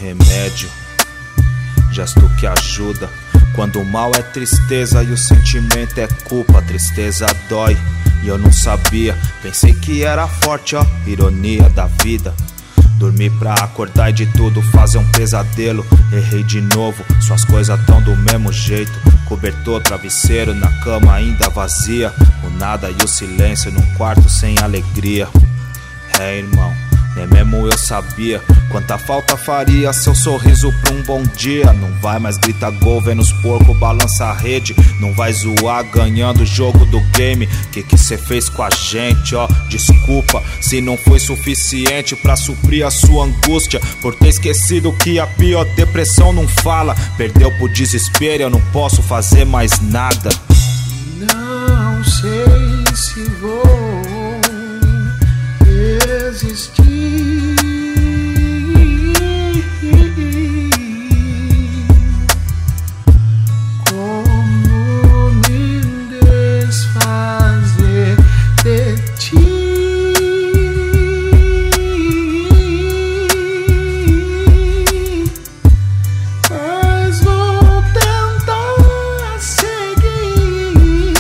remédio, gesto que ajuda. Quando o mal é tristeza e o sentimento é culpa, a tristeza dói e eu não sabia. Pensei que era forte, ó, ironia da vida. Dormi pra acordar e de tudo fazer um pesadelo. Errei de novo, suas coisas tão do mesmo jeito. Cobertor, travesseiro, na cama ainda vazia. O nada e o silêncio num quarto sem alegria. É, irmão, nem mesmo eu sabia quanta falta faria seu sorriso pra um bom dia. Não vai mais gritar gol vendo os porcos balança a rede. Não vai zoar ganhando o jogo do game. Que cê fez com a gente, ó? Desculpa se não foi suficiente pra suprir a sua angústia, por ter esquecido que a pior depressão não fala. Perdeu pro desespero, eu não posso fazer mais nada. Não sei se vou existir. Como me desfazer de ti? Mas vou tentar seguir,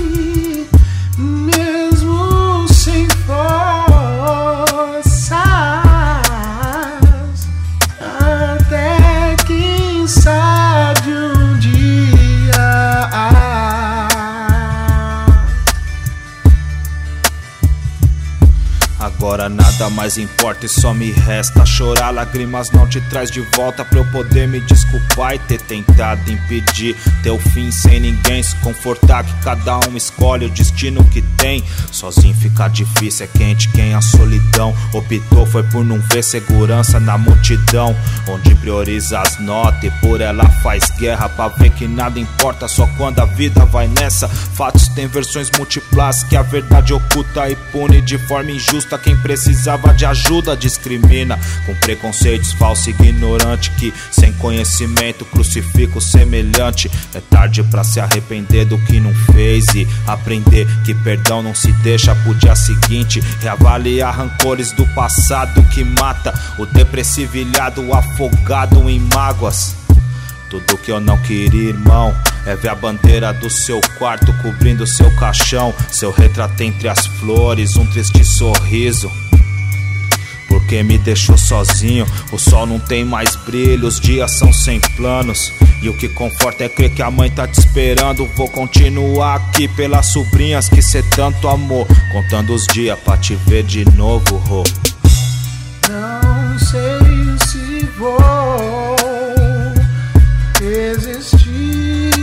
mesmo sem forças, até quem sabe um dia. Agora nada mais importa e só me resta chorar. Lágrimas não te traz de volta pra eu poder me desculpar e ter tentado impedir teu fim sem ninguém se confortar. Que cada um escolhe o destino que tem. Sozinho fica difícil, é quente quem a solidão optou foi por não ver segurança na multidão, onde prioriza as notas e por ela faz guerra pra ver que nada importa só quando a vida vai nessa. Fatos têm versões múltiplas que a verdade oculta e pune de forma injusta quem precisava de ajuda. Discrimina com preconceitos falso e ignorante que sem conhecimento crucifica o semelhante. É tarde pra se arrepender do que não fez e aprender que perdão não se deixa pro dia seguinte. Reavaliar rancores do passado que mata o depressivo ilhado afogado em mágoas. Tudo que eu não queria, irmão, é ver a bandeira do seu quarto cobrindo seu caixão. Seu retrato entre as flores, um triste sorriso, porque me deixou sozinho. O sol não tem mais brilho, os dias são sem planos, e o que conforta é crer que a mãe tá te esperando. Vou continuar aqui pelas sobrinhas que cê tanto amou, contando os dias pra te ver de novo, Rô. Não sei se vou existir.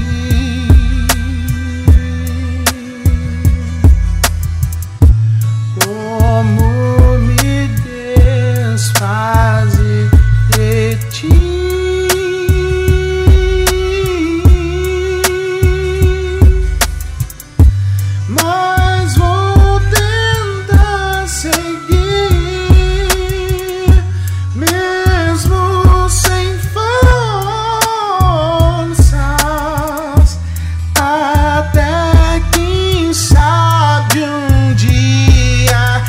Como me desfazer de ti? Mas vou tentar seguir, mesmo sem forças, até quem sabe um dia.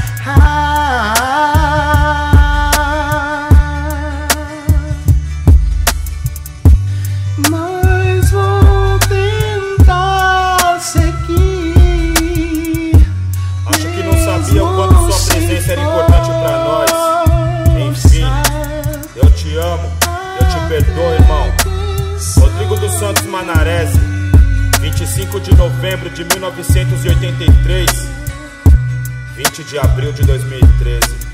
Mas vou tentar seguir. Acho que não sabia o quanto sua presença era importante pra nós. Enfim, eu te amo, eu te perdoo, irmão. Rodrigo dos Santos Manarese, 25 de novembro de 1983, 20 de abril de 2013.